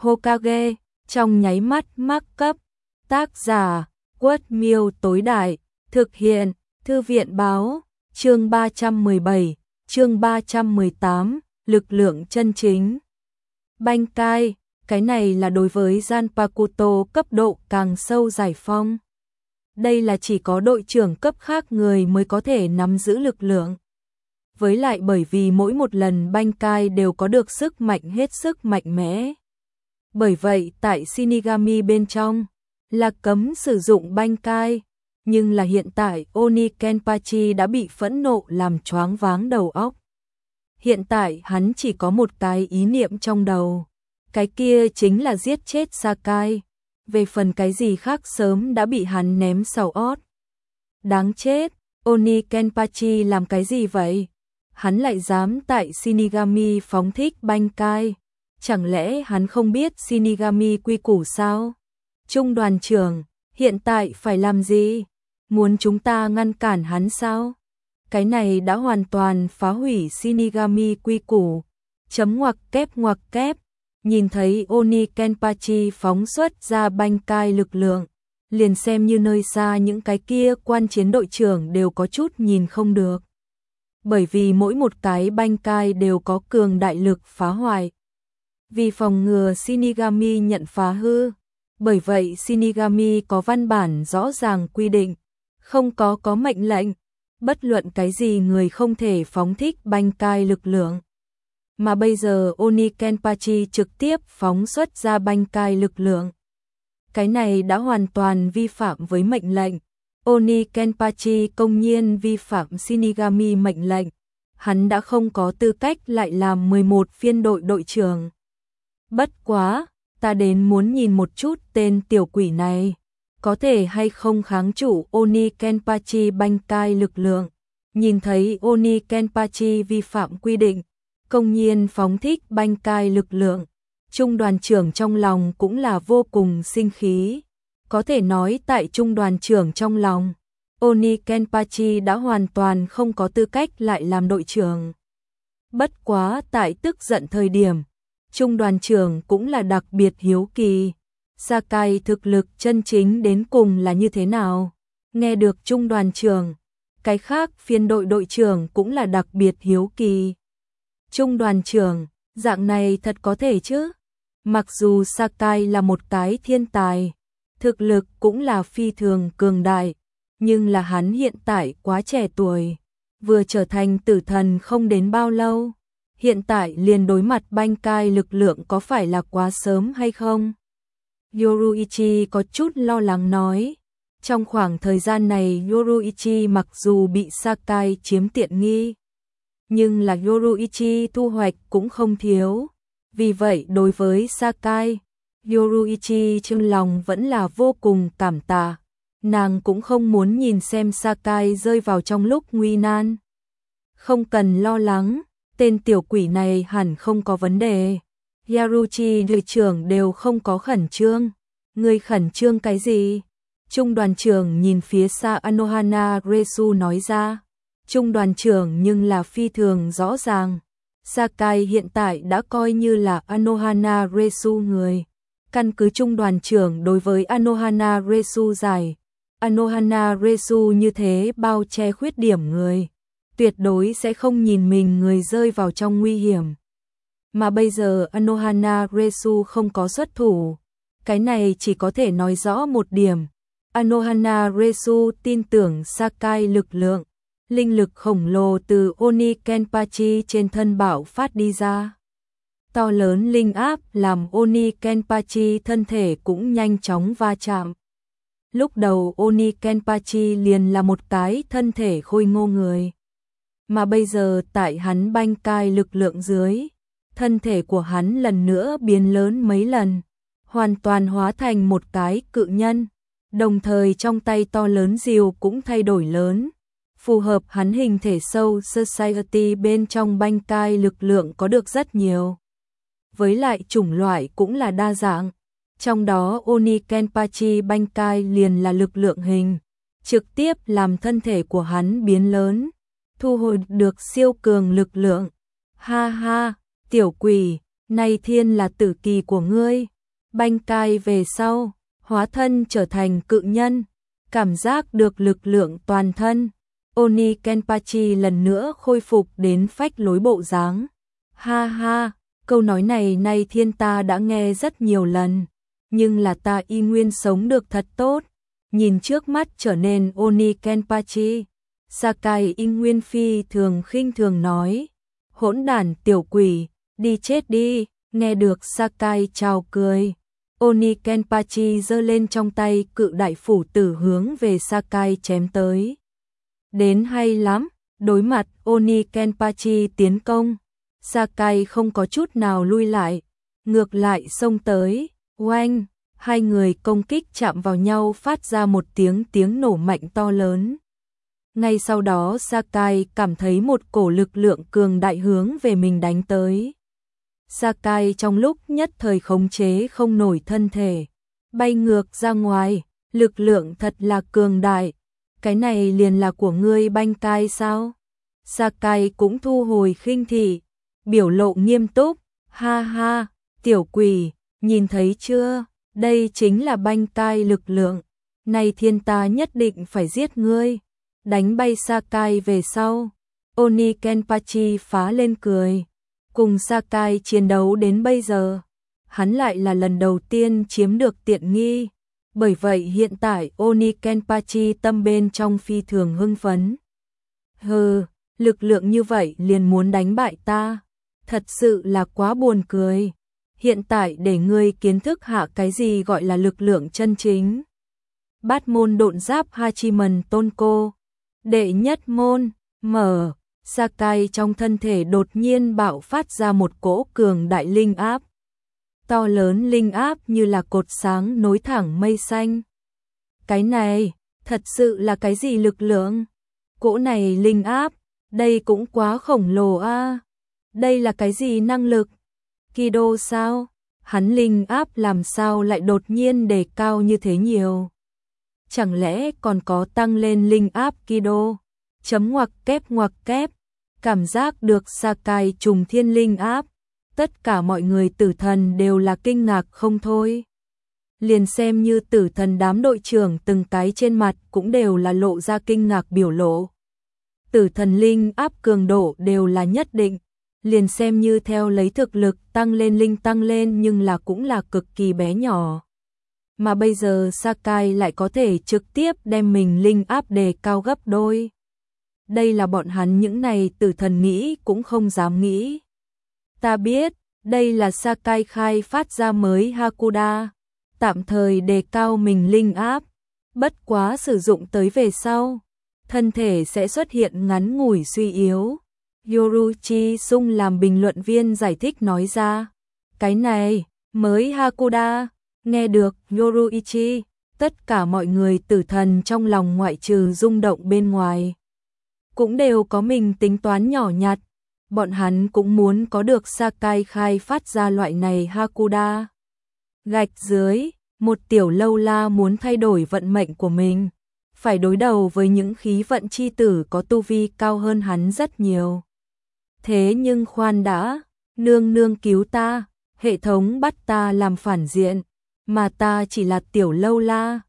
Hokage, trong nháy mắt mắc cấp. Tác giả, Quất Miêu tối đại, thực hiện, Thư viện báo, chương 317, chương 318, lực lượng chân chính. Bankai, cái này là đối với Zanpakuto cấp độ càng sâu giải phong. Đây là chỉ có đội trưởng cấp khác người mới có thể nắm giữ lực lượng. Với lại bởi vì mỗi một lần Bankai đều có được sức mạnh hết sức mạnh mẽ. Bởi vậy tại Shinigami bên trong là cấm sử dụng Bankai, nhưng là hiện tại Oni Kenpachi đã bị phẫn nộ làm choáng váng đầu óc. Hiện tại hắn chỉ có một cái ý niệm trong đầu, cái kia chính là giết chết Sakai. Về phần cái gì khác sớm đã bị hắn ném sau ót. Đáng chết, Oni Kenpachi làm cái gì vậy? Hắn lại dám tại Shinigami phóng thích Bankai. Chẳng lẽ hắn không biết Shinigami quy củ sao? Trung đoàn trưởng, hiện tại phải làm gì? Muốn chúng ta ngăn cản hắn sao? Cái này đã hoàn toàn phá hủy Shinigami quy củ. Chấm ngoặc kép. Nhìn thấy Oni Kenpachi phóng xuất ra Bankai lực lượng, liền xem như nơi xa những cái kia quan chiến đội trưởng đều có chút nhìn không được. Bởi vì mỗi một cái Bankai đều có cường đại lực phá hoại. Vì phòng ngừa Shinigami nhận phá hư, bởi vậy Shinigami có văn bản rõ ràng quy định, không có mệnh lệnh, bất luận cái gì người không thể phóng thích Bankai lực lượng. Mà bây giờ Oni Kenpachi trực tiếp phóng xuất ra Bankai lực lượng. Cái này đã hoàn toàn vi phạm với mệnh lệnh. Oni Kenpachi công nhiên vi phạm Shinigami mệnh lệnh. Hắn đã không có tư cách lại làm 11 phiên đội đội trưởng. Bất quá, ta đến muốn nhìn một chút tên tiểu quỷ này. Có thể hay không kháng chủ Oni Kenpachi Bankai lực lượng. Nhìn thấy Oni Kenpachi vi phạm quy định, công nhiên phóng thích Bankai lực lượng. Trung đoàn trưởng trong lòng cũng là vô cùng sinh khí. Có thể nói tại trung đoàn trưởng trong lòng, Oni Kenpachi đã hoàn toàn không có tư cách lại làm đội trưởng. Bất quá tại tức giận thời điểm, trung đoàn trưởng cũng là đặc biệt hiếu kỳ. Sakai thực lực chân chính đến cùng là như thế nào? Nghe được trung đoàn trưởng, cái khác phiên đội đội trưởng cũng là đặc biệt hiếu kỳ. Trung đoàn trưởng, dạng này thật có thể chứ? Mặc dù Sakai là một cái thiên tài, thực lực cũng là phi thường cường đại, nhưng là hắn hiện tại quá trẻ tuổi, vừa trở thành tử thần không đến bao lâu, hiện tại liền đối mặt Bankai lực lượng có phải là quá sớm hay không? Yoruichi có chút lo lắng nói. Trong khoảng thời gian này Yoruichi mặc dù bị Sakai chiếm tiện nghi, nhưng là Yoruichi thu hoạch cũng không thiếu. Vì vậy đối với Sakai, Yoruichi trong lòng vẫn là vô cùng cảm tạ. Nàng cũng không muốn nhìn xem Sakai rơi vào trong lúc nguy nan. Không cần lo lắng, tên tiểu quỷ này hẳn không có vấn đề. Yaruchi đội trưởng đều không có khẩn trương. Người khẩn trương cái gì? Trung đoàn trưởng nhìn phía xa Anohana Resu nói ra. Trung đoàn trưởng nhưng là phi thường rõ ràng. Sakai hiện tại đã coi như là Anohana Resu người. Căn cứ trung đoàn trưởng đối với Anohana Resu giải. Anohana Resu như thế bao che khuyết điểm người. Tuyệt đối sẽ không nhìn mình người rơi vào trong nguy hiểm. Mà bây giờ Anohana Resu không có xuất thủ. Cái này chỉ có thể nói rõ một điểm. Anohana Resu tin tưởng Sakai lực lượng. Linh lực khổng lồ từ Oni Kenpachi trên thân bạo phát đi ra. To lớn linh áp làm Oni Kenpachi thân thể cũng nhanh chóng va chạm. Lúc đầu Oni Kenpachi liền là một cái thân thể khôi ngô người. Mà bây giờ tại hắn Bankai lực lượng dưới, thân thể của hắn lần nữa biến lớn mấy lần, hoàn toàn hóa thành một cái cự nhân. Đồng thời trong tay to lớn rìu cũng thay đổi lớn. Phù hợp hắn hình thể sâu Society bên trong Bankai lực lượng có được rất nhiều. Với lại chủng loại cũng là đa dạng. Trong đó Oni Kenpachi Bankai liền là lực lượng hình. Trực tiếp làm thân thể của hắn biến lớn. Thu hồi được siêu cường lực lượng. Ha ha, tiểu quỷ, này thiên là tử kỳ của ngươi. Banh cai về sau, hóa thân trở thành cự nhân, cảm giác được lực lượng toàn thân. Oni Kenpachi lần nữa khôi phục đến phách lối bộ dáng. Ha ha, câu nói này nay thiên ta đã nghe rất nhiều lần, nhưng là ta y nguyên sống được thật tốt. Nhìn trước mắt trở nên Oni Kenpachi, Sakai y nguyên phi thường khinh thường nói, hỗn đản tiểu quỷ, đi chết đi. Nghe được Sakai chào cười, Oni Kenpachi giơ lên trong tay cự đại phủ tử hướng về Sakai chém tới. Đến hay lắm, đối mặt Oni Kenpachi tiến công, Sakai không có chút nào lui lại, ngược lại xông tới, oanh, hai người công kích chạm vào nhau phát ra một tiếng nổ mạnh to lớn. Ngay sau đó Sakai cảm thấy một cổ lực lượng cường đại hướng về mình đánh tới. Sakai trong lúc nhất thời khống chế không nổi thân thể, bay ngược ra ngoài, lực lượng thật là cường đại. Cái này liền là của ngươi Banh cai sao? Sakai cũng thu hồi khinh thị, biểu lộ nghiêm túc, ha ha, tiểu quỷ, nhìn thấy chưa, đây chính là Banh cai lực lượng, nay thiên ta nhất định phải giết ngươi. Đánh bay Sakai về sau, Oni Kenpachi phá lên cười. Cùng Sakai chiến đấu đến bây giờ, hắn lại là lần đầu tiên chiếm được tiện nghi. Bởi vậy hiện tại Oni Kenpachi tâm bên trong phi thường hưng phấn. Hừ, lực lượng như vậy liền muốn đánh bại ta, thật sự là quá buồn cười. Hiện tại để ngươi kiến thức hạ cái gì gọi là lực lượng chân chính. Bát môn độn giáp Hachiman Tonko, đệ nhất môn, mở. Sakai trong thân thể đột nhiên bạo phát ra một cỗ cường đại linh áp. To lớn linh áp như là cột sáng nối thẳng mây xanh. Cái này, thật sự là cái gì lực lượng? Cỗ này linh áp, đây cũng quá khổng lồ a. Đây là cái gì năng lực? Kido sao? Hắn linh áp làm sao lại đột nhiên đề cao như thế nhiều? Chẳng lẽ còn có tăng lên linh áp Kido? Chấm ngoặc kép, cảm giác được Sakai trùng thiên linh áp, tất cả mọi người tử thần đều là kinh ngạc không thôi. Liền xem như tử thần đám đội trưởng từng cái trên mặt cũng đều là lộ ra kinh ngạc biểu lộ. Tử thần linh áp cường độ đều là nhất định, liền xem như theo lấy thực lực tăng lên linh tăng lên nhưng là cũng là cực kỳ bé nhỏ. Mà bây giờ Sakai lại có thể trực tiếp đem mình linh áp đề cao gấp đôi. Đây là bọn hắn những này tử thần nghĩ cũng không dám nghĩ. Ta biết, đây là Sakai khai phát ra mới Hakuda, tạm thời đề cao mình linh áp, bất quá sử dụng tới về sau, thân thể sẽ xuất hiện ngắn ngủi suy yếu. Yoruichi Sung làm bình luận viên giải thích nói ra, cái này, mới Hakuda, nghe được Yoruichi, tất cả mọi người tử thần trong lòng ngoại trừ rung động bên ngoài. Cũng đều có mình tính toán nhỏ nhặt, bọn hắn cũng muốn có được Sakai khai phát ra loại này Hakuda. Gạch dưới, một tiểu lâu la muốn thay đổi vận mệnh của mình, phải đối đầu với những khí vận chi tử có tu vi cao hơn hắn rất nhiều. Thế nhưng khoan đã, nương nương cứu ta, hệ thống bắt ta làm phản diện, mà ta chỉ là tiểu lâu la,